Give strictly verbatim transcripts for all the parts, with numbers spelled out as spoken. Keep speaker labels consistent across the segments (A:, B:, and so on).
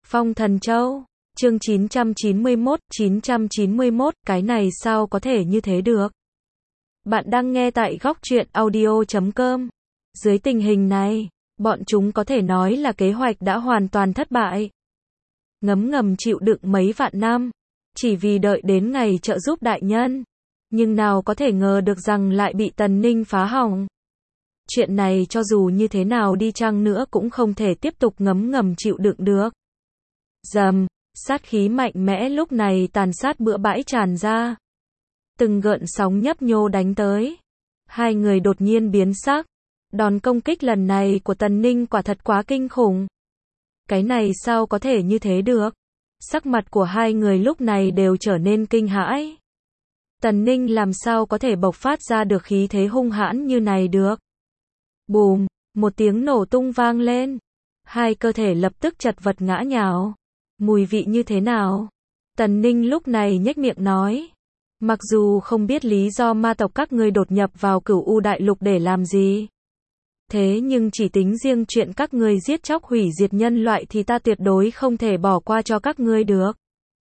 A: Phong Thần Châu, chương chín trăm chín mươi mốt, chín trăm chín mươi mốt, cái này sao có thể như thế được? Bạn đang nghe tại góc truyện audio chấm com. Dưới tình hình này, bọn chúng có thể nói là kế hoạch đã hoàn toàn thất bại. Ngấm ngầm chịu đựng mấy vạn năm, chỉ vì đợi đến ngày trợ giúp đại nhân. Nhưng nào có thể ngờ được rằng lại bị Tần Ninh phá hỏng. Chuyện này cho dù như thế nào đi chăng nữa cũng không thể tiếp tục ngấm ngầm chịu đựng được. Rầm, sát khí mạnh mẽ lúc này tàn sát bừa bãi tràn ra. Từng gợn sóng nhấp nhô đánh tới. Hai người đột nhiên biến sắc. Đòn công kích lần này của Tần Ninh quả thật quá kinh khủng. Cái này sao có thể như thế được? Sắc mặt của hai người lúc này đều trở nên kinh hãi. Tần Ninh làm sao có thể bộc phát ra được khí thế hung hãn như này được? Bùm, một tiếng nổ tung vang lên. Hai cơ thể lập tức chật vật ngã nhào. Mùi vị như thế nào? Tần Ninh lúc này nhếch miệng nói. Mặc dù không biết lý do ma tộc các ngươi đột nhập vào Cửu U Đại Lục để làm gì. Thế nhưng chỉ tính riêng chuyện các ngươi giết chóc hủy diệt nhân loại thì ta tuyệt đối không thể bỏ qua cho các ngươi được.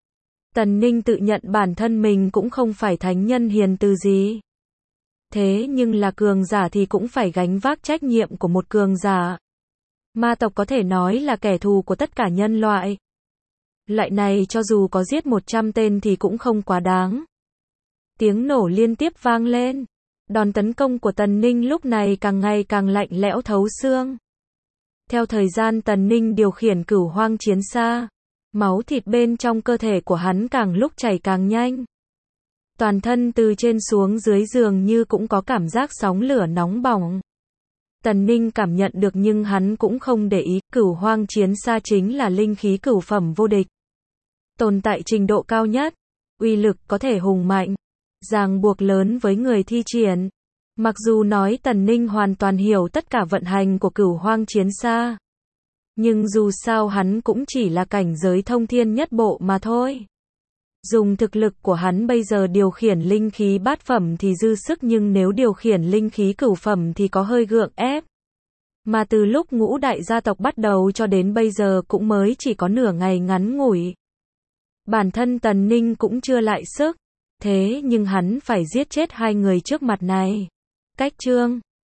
A: Tần Ninh tự nhận bản thân mình cũng không phải thánh nhân hiền từ gì. Thế nhưng là cường giả thì cũng phải gánh vác trách nhiệm của một cường giả. Ma tộc có thể nói là kẻ thù của tất cả nhân loại. Loại này cho dù có giết một trăm tên thì cũng không quá đáng. Tiếng nổ liên tiếp vang lên. Đòn tấn công của Tần Ninh lúc này càng ngày càng lạnh lẽo thấu xương. Theo thời gian Tần Ninh điều khiển Cửu Hoang Chiến Xa, máu thịt bên trong cơ thể của hắn càng lúc chảy càng nhanh. Toàn thân từ trên xuống dưới dường như cũng có cảm giác sóng lửa nóng bỏng. Tần Ninh cảm nhận được nhưng hắn cũng không để ý, Cửu Hoang Chiến Xa chính là linh khí cửu phẩm vô địch. Tồn tại trình độ cao nhất, uy lực có thể hùng mạnh, ràng buộc lớn với người thi triển. Mặc dù nói Tần Ninh hoàn toàn hiểu tất cả vận hành của Cửu Hoang Chiến Xa, nhưng dù sao hắn cũng chỉ là cảnh giới thông thiên nhất bộ mà thôi. Dùng thực lực của hắn bây giờ điều khiển linh khí bát phẩm thì dư sức, nhưng nếu điều khiển linh khí cửu phẩm thì có hơi gượng ép. Mà từ lúc ngũ đại gia tộc bắt đầu cho đến bây giờ cũng mới chỉ có nửa ngày ngắn ngủi. Bản thân Tần Ninh cũng chưa lại sức. Thế nhưng hắn phải giết chết hai người trước mặt này. Cách chương